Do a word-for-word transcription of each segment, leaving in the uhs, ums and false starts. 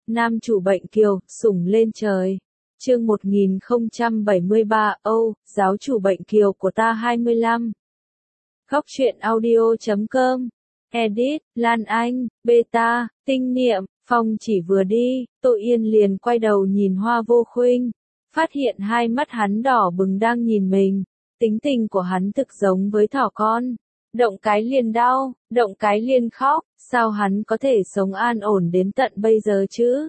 Nam chủ bệnh kiều, sủng lên trời. Chương một nghìn không trăm bảy mươi ba, Âu, giáo chủ bệnh kiều của ta hai mươi lăm. Góc truyện audio chấm com. Edit, Lan Anh, Beta, Tinh Niệm. Phong chỉ vừa đi, Tô Yên liền quay đầu nhìn Hoa Vô Khuynh, phát hiện hai mắt hắn đỏ bừng đang nhìn mình. Tính tình của hắn thực giống với thỏ con, động cái liền đau, động cái liền khóc, sao hắn có thể sống an ổn đến tận bây giờ chứ?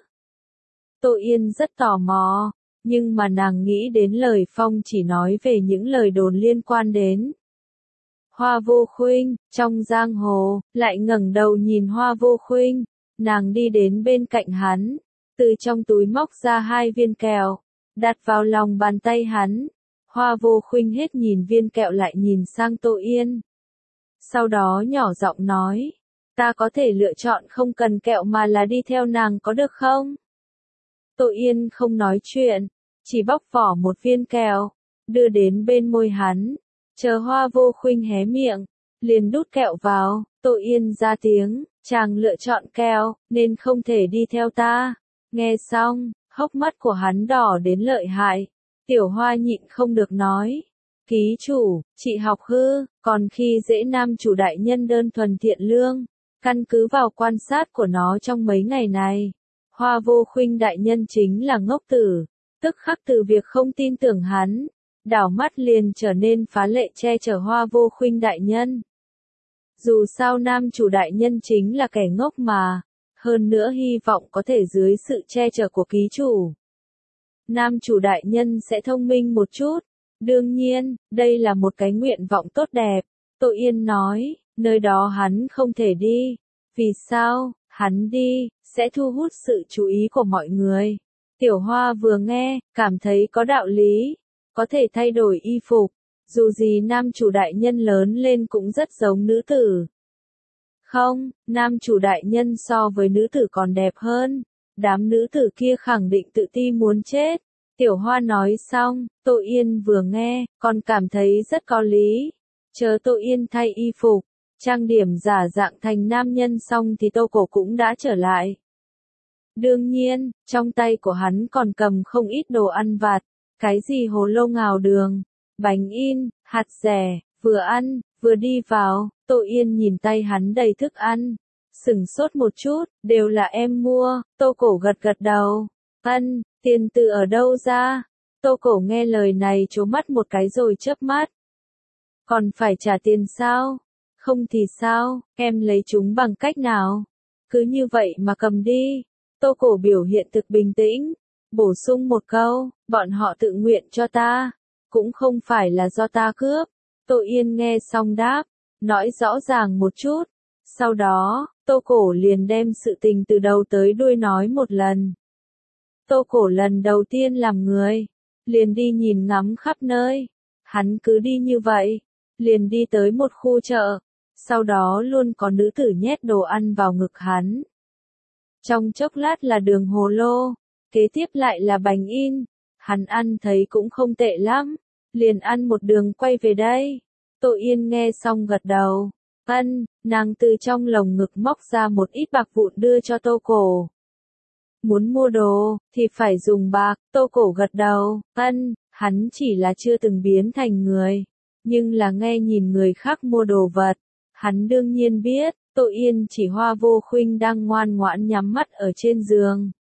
Tô Yên rất tò mò, nhưng mà nàng nghĩ đến lời Phong chỉ nói về những lời đồn liên quan đến Hoa Vô Khuynh, trong giang hồ, lại ngẩng đầu nhìn Hoa Vô Khuynh, nàng đi đến bên cạnh hắn, từ trong túi móc ra hai viên kẹo, đặt vào lòng bàn tay hắn. Hoa Vô Khuynh hết nhìn viên kẹo lại nhìn sang Tô Yên. Sau đó nhỏ giọng nói, ta có thể lựa chọn không cần kẹo mà là đi theo nàng có được không? Tô Yên không nói chuyện, chỉ bóc vỏ một viên kẹo, đưa đến bên môi hắn, chờ Hoa Vô Khuynh hé miệng, liền đút kẹo vào. Tô Yên ra tiếng, chàng lựa chọn kẹo, nên không thể đi theo ta. Nghe xong, hốc mắt của hắn đỏ đến lợi hại. Tiểu Hoa nhịn không được nói, ký chủ, chị học hư, còn khi dễ nam chủ đại nhân đơn thuần thiện lương, căn cứ vào quan sát của nó trong mấy ngày này, Hoa Vô Khuynh đại nhân chính là ngốc tử, tức khắc từ việc không tin tưởng hắn, đảo mắt liền trở nên phá lệ che chở Hoa Vô Khuynh đại nhân. Dù sao nam chủ đại nhân chính là kẻ ngốc mà, hơn nữa hy vọng có thể dưới sự che chở của ký chủ, nam chủ đại nhân sẽ thông minh một chút. Đương nhiên, đây là một cái nguyện vọng tốt đẹp. Tô Yên nói, nơi đó hắn không thể đi. Vì sao? Hắn đi, sẽ thu hút sự chú ý của mọi người. Tiểu Hoa vừa nghe, cảm thấy có đạo lý. Có thể thay đổi y phục. Dù gì nam chủ đại nhân lớn lên cũng rất giống nữ tử. Không, nam chủ đại nhân so với nữ tử còn đẹp hơn. Đám nữ tử kia khẳng định tự ti muốn chết. Tiểu Hoa nói xong, Tô Yên vừa nghe, còn cảm thấy rất có lý. Chờ Tô Yên thay y phục, trang điểm giả dạng thành nam nhân xong thì Tô Cổ cũng đã trở lại. Đương nhiên, trong tay của hắn còn cầm không ít đồ ăn vặt, cái gì hồ lô ngào đường, bánh in, hạt dẻ, vừa ăn, vừa đi vào. Tô Yên nhìn tay hắn đầy thức ăn, sửng sốt một chút, đều là em mua. Tô Cổ gật gật đầu, ân. Tiền từ ở đâu ra? Tô Cổ nghe lời này trố mắt một cái rồi chớp mắt. Còn phải trả tiền sao? Không thì sao, em lấy chúng bằng cách nào? Cứ như vậy mà cầm đi. Tô Cổ biểu hiện thực bình tĩnh, bổ sung một câu, bọn họ tự nguyện cho ta, cũng không phải là do ta cướp. Tô Yên nghe xong đáp, nói rõ ràng một chút. Sau đó, Tô Cổ liền đem sự tình từ đầu tới đuôi nói một lần. Tô Cổ lần đầu tiên làm người, liền đi nhìn ngắm khắp nơi. Hắn cứ đi như vậy, liền đi tới một khu chợ, sau đó luôn có nữ tử nhét đồ ăn vào ngực hắn. Trong chốc lát là đường hồ lô, kế tiếp lại là bánh in, hắn ăn thấy cũng không tệ lắm, liền ăn một đường quay về đây. Tô Yên nghe xong gật đầu, ân, nàng từ trong lồng ngực móc ra một ít bạc vụn đưa cho Tô Cổ. Muốn mua đồ, thì phải dùng bạc. Tô Cổ gật đầu, ân, hắn chỉ là chưa từng biến thành người, nhưng là nghe nhìn người khác mua đồ vật. Hắn đương nhiên biết, Tô Yên chỉ Hoa Vô Khuynh đang ngoan ngoãn nhắm mắt ở trên giường.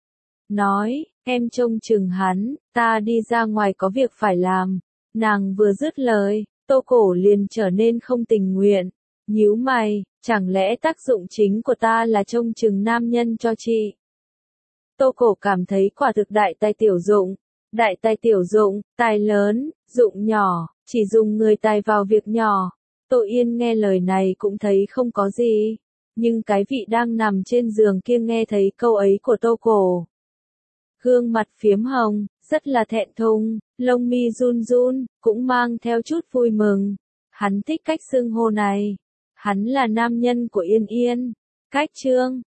Nói, em trông chừng hắn, ta đi ra ngoài có việc phải làm. Nàng vừa dứt lời, Tô Cổ liền trở nên không tình nguyện, nhíu mày, chẳng lẽ tác dụng chính của ta là trông chừng nam nhân cho chị? Tô Cổ cảm thấy quả thực đại tài tiểu dụng, đại tài tiểu dụng, tài lớn, dụng nhỏ, chỉ dùng người tài vào việc nhỏ. Tô Yên nghe lời này cũng thấy không có gì, nhưng cái vị đang nằm trên giường kia nghe thấy câu ấy của Tô Cổ. Gương mặt phiếm hồng, rất là thẹn thùng, lông mi run run, cũng mang theo chút vui mừng. Hắn thích cách xưng hô này. Hắn là nam nhân của Yên Yên. Cách chương